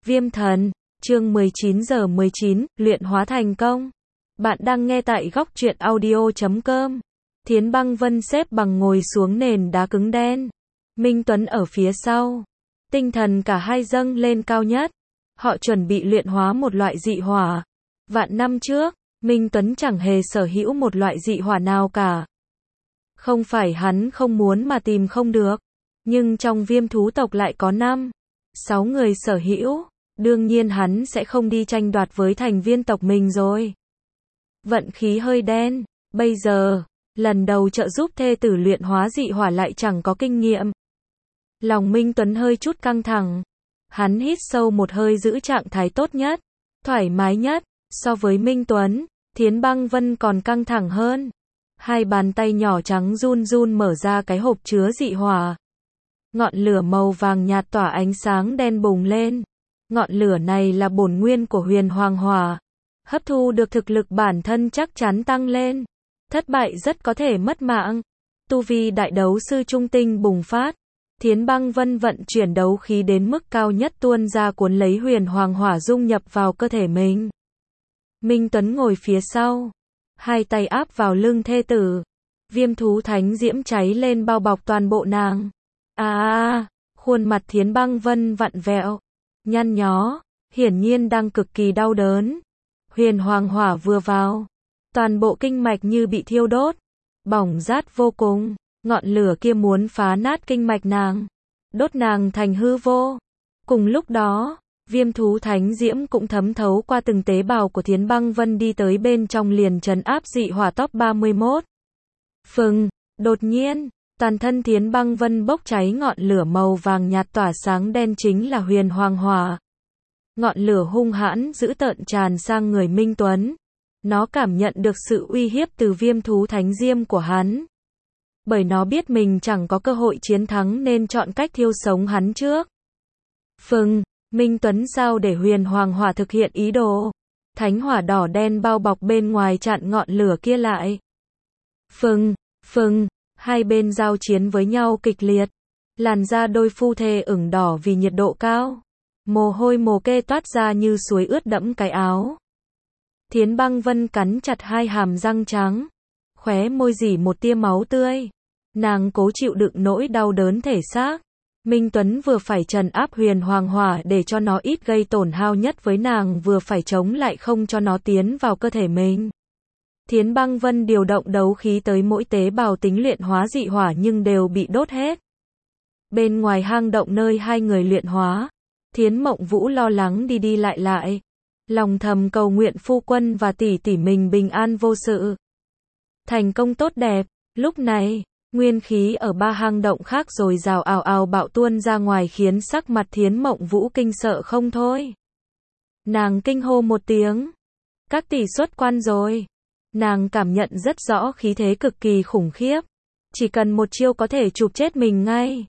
Viêm thần, chương 19:19, luyện hóa thành công. Bạn đang nghe tại góc truyện audio.com. Thiến Băng Vân xếp bằng ngồi xuống nền đá cứng đen. Minh Tuấn ở phía sau. Tinh thần cả hai dâng lên cao nhất. Họ chuẩn bị luyện hóa một loại dị hỏa. Vạn năm trước, Minh Tuấn chẳng hề sở hữu một loại dị hỏa nào cả. Không phải hắn không muốn mà tìm không được. Nhưng trong viêm thú tộc lại có 6 người sở hữu. Đương nhiên hắn sẽ không đi tranh đoạt với thành viên tộc mình rồi. Vận khí hơi đen. Bây giờ, lần đầu trợ giúp thê tử luyện hóa dị hỏa lại chẳng có kinh nghiệm. Lòng Minh Tuấn hơi chút căng thẳng. Hắn hít sâu một hơi giữ trạng thái tốt nhất, thoải mái nhất. So với Minh Tuấn, Thiến Băng Vân còn căng thẳng hơn. Hai bàn tay nhỏ trắng run run mở ra cái hộp chứa dị hỏa. Ngọn lửa màu vàng nhạt tỏa ánh sáng đen bùng lên. Ngọn lửa này là bổn nguyên của huyền hoàng hỏa. Hấp thu được thực lực bản thân chắc chắn tăng lên. Thất bại rất có thể mất mạng. Tu vi đại đấu sư trung tinh bùng phát. Thiến Băng Vân vận chuyển đấu khí đến mức cao nhất tuôn ra cuốn lấy huyền hoàng hỏa dung nhập vào cơ thể mình. Minh Tuấn ngồi phía sau. Hai tay áp vào lưng thê tử. Viêm thú thánh diễm cháy lên bao bọc toàn bộ nàng. Khuôn mặt Thiến Băng Vân vặn vẹo, nhăn nhó, hiển nhiên đang cực kỳ đau đớn. Huyền hoàng hỏa vừa vào, toàn bộ kinh mạch như bị thiêu đốt, bỏng rát vô cùng, ngọn lửa kia muốn phá nát kinh mạch nàng, đốt nàng thành hư vô. Cùng lúc đó, viêm thú thánh diễm cũng thấm thấu qua từng tế bào của Thiến Băng Vân đi tới bên trong liền trấn áp dị hỏa top 31. Đột nhiên, toàn thân Thiến Băng Vân bốc cháy ngọn lửa màu vàng nhạt tỏa sáng đen chính là huyền hoàng hỏa. Ngọn lửa hung hãn dữ tợn tràn sang người Minh Tuấn. Nó cảm nhận được sự uy hiếp từ viêm thú thánh diễm của hắn. Bởi nó biết mình chẳng có cơ hội chiến thắng nên chọn cách thiêu sống hắn trước. Minh Tuấn giao để huyền hoàng hỏa thực hiện ý đồ. Thánh hỏa đỏ đen bao bọc bên ngoài chặn ngọn lửa kia lại. Hai bên giao chiến với nhau kịch liệt. Làn da đôi phu thê ửng đỏ vì nhiệt độ cao. Mồ hôi mồ kê toát ra như suối ướt đẫm cái áo. Thiến Băng Vân cắn chặt hai hàm răng trắng. Khóe môi rỉ một tia máu tươi. Nàng cố chịu đựng nỗi đau đớn thể xác. Minh Tuấn vừa phải trấn áp huyền hoàng hỏa để cho nó ít gây tổn hao nhất với nàng, vừa phải chống lại không cho nó tiến vào cơ thể mình. Thiến Băng Vân điều động đấu khí tới mỗi tế bào tính luyện hóa dị hỏa nhưng đều bị đốt hết. Bên ngoài hang động nơi hai người luyện hóa, Thiến Mộng Vũ lo lắng đi đi lại. Lòng thầm cầu nguyện phu quân và tỷ tỷ mình bình an vô sự. Thành công tốt đẹp. Lúc này, nguyên khí ở ba hang động khác rồi rào ào ào bạo tuôn ra ngoài khiến sắc mặt Thiến Mộng Vũ kinh sợ không thôi. Nàng kinh hô một tiếng. Các tỷ xuất quan rồi. Nàng cảm nhận rất rõ khí thế cực kỳ khủng khiếp. Chỉ cần một chiêu có thể chụp chết mình ngay.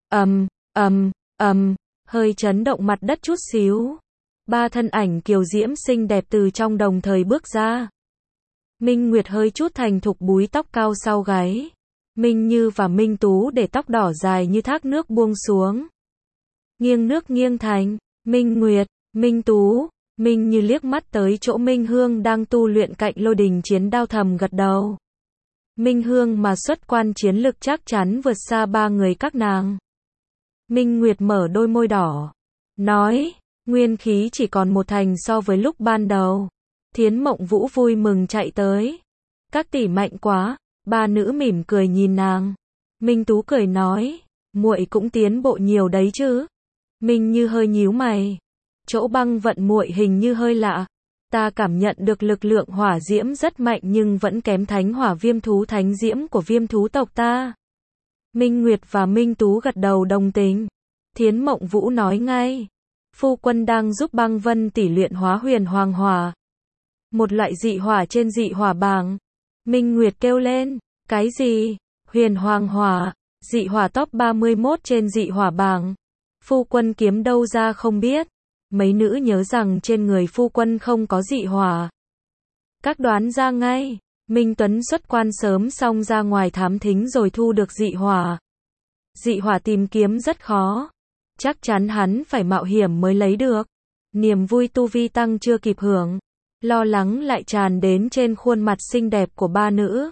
Hơi chấn động mặt đất chút xíu. Ba thân ảnh kiều diễm xinh đẹp từ trong đồng thời bước ra. Minh Nguyệt hơi chút thành thục búi tóc cao sau gáy. Minh Như và Minh Tú để tóc đỏ dài như thác nước buông xuống. Nghiêng nước nghiêng thành. Minh Nguyệt, Minh Tú. Minh Như liếc mắt tới chỗ Minh Hương đang tu luyện cạnh lôi đình chiến đao thầm gật đầu. Minh Hương mà xuất quan chiến lực chắc chắn vượt xa ba người các nàng. Minh Nguyệt mở đôi môi đỏ. Nói, nguyên khí chỉ còn một thành so với lúc ban đầu. Thiến Mộng Vũ vui mừng chạy tới. Các tỷ mạnh quá. Ba nữ mỉm cười nhìn nàng. Minh Tú cười nói, muội cũng tiến bộ nhiều đấy chứ. Minh Như hơi nhíu mày. Chỗ băng vận muội hình như hơi lạ. Ta cảm nhận được lực lượng hỏa diễm rất mạnh nhưng vẫn kém thánh hỏa viêm thú thánh diễm của viêm thú tộc ta. Minh Nguyệt và Minh Tú gật đầu đồng tình. Thiến Mộng Vũ nói ngay. Phu quân đang giúp Băng Vân tỷ luyện hóa huyền hoàng hỏa. Một loại dị hỏa trên dị hỏa bảng. Minh Nguyệt kêu lên. Cái gì? Huyền hoàng hỏa. Dị hỏa top 31 trên dị hỏa bảng. Phu quân kiếm đâu ra không biết. Mấy nữ nhớ rằng trên người phu quân không có dị hỏa. Các đoán ra ngay. Minh Tuấn xuất quan sớm xong ra ngoài thám thính rồi thu được dị hỏa. Dị hỏa tìm kiếm rất khó. Chắc chắn hắn phải mạo hiểm mới lấy được. Niềm vui tu vi tăng chưa kịp hưởng, lo lắng lại tràn đến trên khuôn mặt xinh đẹp của ba nữ.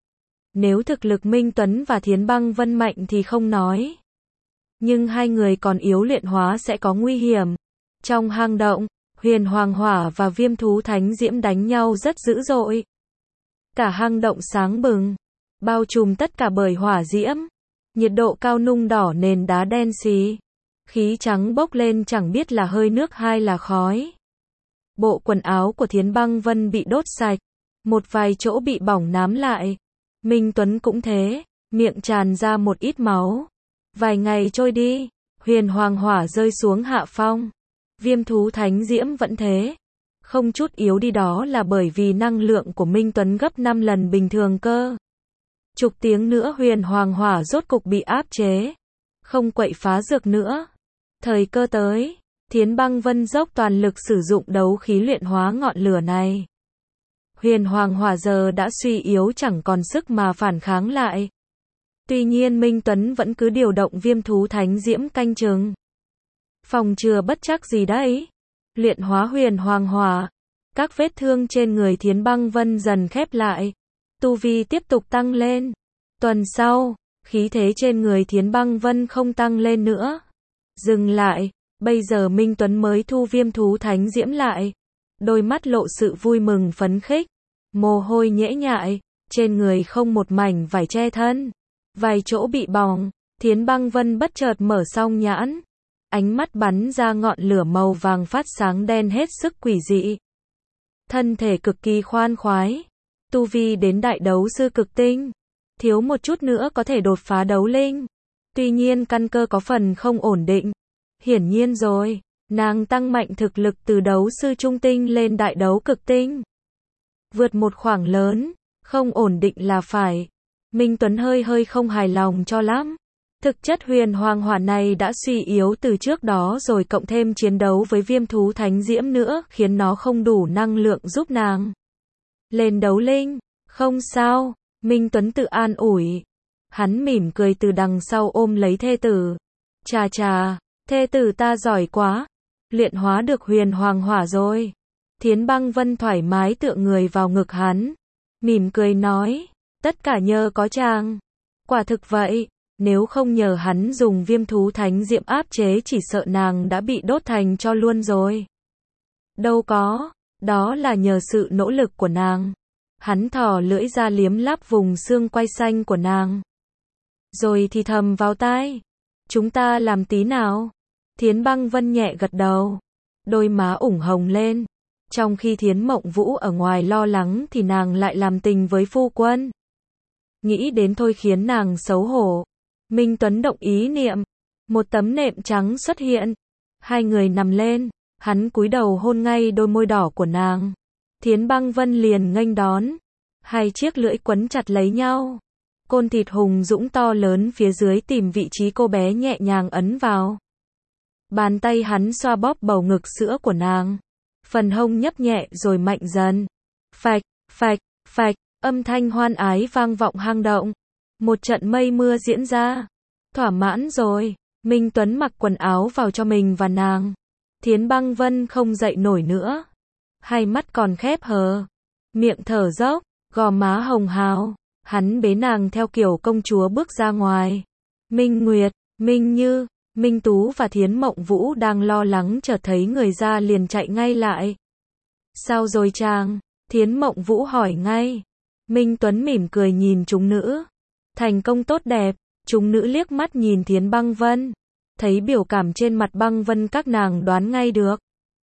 Nếu thực lực Minh Tuấn và Thiến Băng Vân mạnh thì không nói. Nhưng hai người còn yếu luyện hóa sẽ có nguy hiểm. Trong hang động, Huyền Hoàng Hỏa và Viêm Thú Thánh Diễm đánh nhau rất dữ dội. Cả hang động sáng bừng, bao trùm tất cả bởi hỏa diễm. Nhiệt độ cao nung đỏ nền đá đen xì. Khí trắng bốc lên chẳng biết là hơi nước hay là khói. Bộ quần áo của Thiến Băng Vân bị đốt sạch, một vài chỗ bị bỏng nám lại. Minh Tuấn cũng thế, miệng tràn ra một ít máu. Vài ngày trôi đi, Huyền Hoàng Hỏa rơi xuống hạ phong. Viêm Thú Thánh Diễm vẫn thế. Không chút yếu đi đó là bởi vì năng lượng của Minh Tuấn gấp 5 lần bình thường cơ. Chục tiếng nữa Huyền Hoàng Hỏa rốt cục bị áp chế. Không quậy phá dược nữa. Thời cơ tới, Thiến Băng Vân dốc toàn lực sử dụng đấu khí luyện hóa ngọn lửa này. Huyền Hoàng Hỏa giờ đã suy yếu chẳng còn sức mà phản kháng lại. Tuy nhiên Minh Tuấn vẫn cứ điều động Viêm Thú Thánh Diễm canh chừng. Phòng chừa bất chắc gì đấy. Luyện hóa Huyền Hoàng Hỏa. Các vết thương trên người Thiến Băng Vân dần khép lại. Tu vi tiếp tục tăng lên. Tuần sau, khí thế trên người Thiến Băng Vân không tăng lên nữa. Dừng lại, bây giờ Minh Tuấn mới thu Viêm Thú Thánh Diễm lại. Đôi mắt lộ sự vui mừng phấn khích. Mồ hôi nhễ nhại, trên người không một mảnh vải che thân. Vài chỗ bị bỏng, Thiến Băng Vân bất chợt mở song nhãn. Ánh mắt bắn ra ngọn lửa màu vàng phát sáng đen hết sức quỷ dị. Thân thể cực kỳ khoan khoái. Tu vi đến đại đấu sư cực tinh. Thiếu một chút nữa có thể đột phá đấu linh. Tuy nhiên căn cơ có phần không ổn định. Hiển nhiên rồi, nàng tăng mạnh thực lực từ đấu sư trung tinh lên đại đấu cực tinh. Vượt một khoảng lớn, không ổn định là phải. Minh Tuấn hơi không hài lòng cho lắm. Thực chất Huyền Hoàng Hỏa này đã suy yếu từ trước đó rồi cộng thêm chiến đấu với Viêm Thú Thánh Diễm nữa khiến nó không đủ năng lượng giúp nàng lên đấu linh. Không sao, Minh Tuấn tự an ủi. Hắn mỉm cười từ đằng sau ôm lấy thê tử. Chà chà, thê tử ta giỏi quá. Luyện hóa được Huyền Hoàng Hỏa rồi. Thiến Băng Vân thoải mái tựa người vào ngực hắn. Mỉm cười nói, tất cả nhờ có chàng. Quả thực vậy, nếu không nhờ hắn dùng Viêm Thú Thánh Diễm áp chế chỉ sợ nàng đã bị đốt thành tro luôn rồi. Đâu có, đó là nhờ sự nỗ lực của nàng. Hắn thò lưỡi ra liếm láp vùng xương quai xanh của nàng. Rồi thì thầm vào tai. Chúng ta làm tí nào? Thiến Băng Vân nhẹ gật đầu. Đôi má ửng hồng lên. Trong khi Thiến Mộng Vũ ở ngoài lo lắng thì nàng lại làm tình với phu quân. Nghĩ đến thôi khiến nàng xấu hổ. Minh Tuấn động ý niệm. Một tấm nệm trắng xuất hiện. Hai người nằm lên. Hắn cúi đầu hôn ngay đôi môi đỏ của nàng. Thiến Băng Vân liền nghênh đón. Hai chiếc lưỡi quấn chặt lấy nhau. Côn thịt hùng dũng to lớn phía dưới tìm vị trí cô bé nhẹ nhàng ấn vào. Bàn tay hắn xoa bóp bầu ngực sữa của nàng. Phần hông nhấp nhẹ rồi mạnh dần. Phạch, phạch, phạch, âm thanh hoan ái vang vọng hang động. Một trận mây mưa diễn ra. Thỏa mãn rồi, Minh Tuấn mặc quần áo vào cho mình và nàng. Thiến Băng Vân không dậy nổi nữa. Hai mắt còn khép hờ. Miệng thở dốc, gò má hồng hào. Hắn bế nàng theo kiểu công chúa bước ra ngoài. Minh Nguyệt, Minh Như, Minh Tú và Thiến Mộng Vũ đang lo lắng chợt thấy người ra liền chạy ngay lại. Sao rồi chàng? Thiến Mộng Vũ hỏi ngay. Minh Tuấn mỉm cười nhìn chúng nữ. Thành công tốt đẹp. Chúng nữ liếc mắt nhìn Thiến Băng Vân. Thấy biểu cảm trên mặt Băng Vân các nàng đoán ngay được.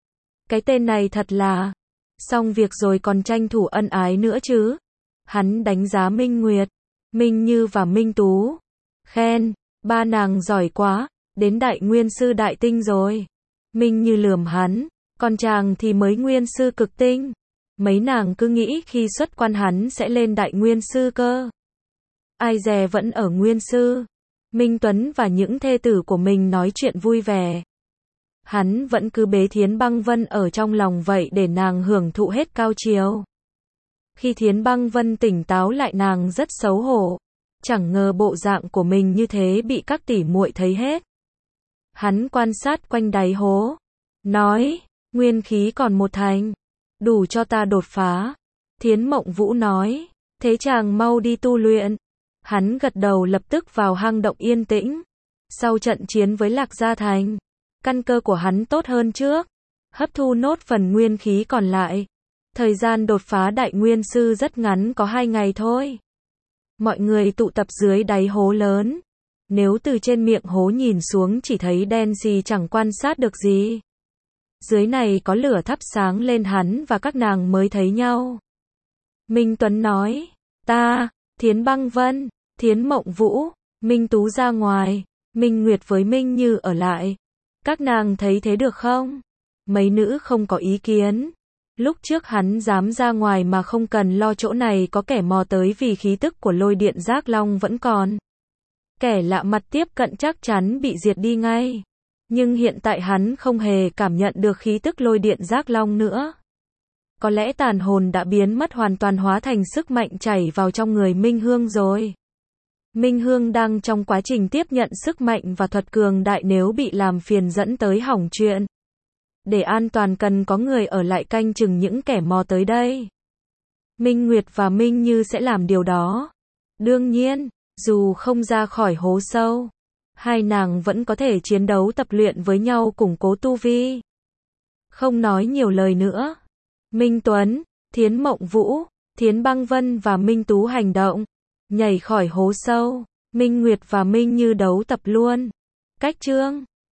Cái tên này thật là. Xong việc rồi còn tranh thủ ân ái nữa chứ. Hắn đánh giá Minh Nguyệt, Minh Như và Minh Tú. Khen, ba nàng giỏi quá, đến đại nguyên sư đại tinh rồi. Minh Như lườm hắn, còn chàng thì mới nguyên sư cực tinh. Mấy nàng cứ nghĩ khi xuất quan hắn sẽ lên đại nguyên sư cơ. Ai dè vẫn ở nguyên sư. Minh Tuấn và những thê tử của mình nói chuyện vui vẻ. Hắn vẫn cứ bế Thiến Băng Vân ở trong lòng vậy để nàng hưởng thụ hết cao chiều. Khi Thiến Băng Vân tỉnh táo lại nàng rất xấu hổ. Chẳng ngờ bộ dạng của mình như thế bị các tỷ muội thấy hết. Hắn quan sát quanh đáy hố. Nói, Nguyên khí còn 1 thành. Đủ cho ta đột phá. Thiến Mộng Vũ nói. Thế chàng mau đi tu luyện. Hắn gật đầu lập tức vào hang động yên tĩnh. Sau trận chiến với Lạc Gia Thành, căn cơ của hắn tốt hơn trước. Hấp thu nốt phần nguyên khí còn lại. Thời gian đột phá đại nguyên sư rất ngắn, có 2 ngày thôi. Mọi người tụ tập dưới đáy hố lớn. Nếu từ trên miệng hố nhìn xuống chỉ thấy đen xì chẳng quan sát được gì. Dưới này có lửa thắp sáng lên, hắn và các nàng mới thấy nhau. Minh Tuấn nói, ta, Thiến Băng Vân, Thiến Mộng Vũ, Minh Tú ra ngoài, Minh Nguyệt với Minh Như ở lại. Các nàng thấy thế được không? Mấy nữ không có ý kiến. Lúc trước hắn dám ra ngoài mà không cần lo chỗ này có kẻ mò tới vì khí tức của lôi điện giác long vẫn còn. Kẻ lạ mặt tiếp cận chắc chắn bị diệt đi ngay. Nhưng hiện tại hắn không hề cảm nhận được khí tức lôi điện giác long nữa. Có lẽ tàn hồn đã biến mất hoàn toàn, hóa thành sức mạnh chảy vào trong người Minh Hương rồi. Minh Hương đang trong quá trình tiếp nhận sức mạnh và thuật cường đại, nếu bị làm phiền dẫn tới hỏng chuyện. Để an toàn cần có người ở lại canh chừng những kẻ mò tới đây. Minh Nguyệt và Minh Như sẽ làm điều đó. Đương nhiên, dù không ra khỏi hố sâu, hai nàng vẫn có thể chiến đấu tập luyện với nhau củng cố tu vi. Không nói nhiều lời nữa. Minh Tuấn, Thiến Mộng Vũ, Thiến Băng Vân và Minh Tú hành động. Nhảy khỏi hố sâu. Minh Nguyệt và Minh Như đấu tập luôn. Cách chương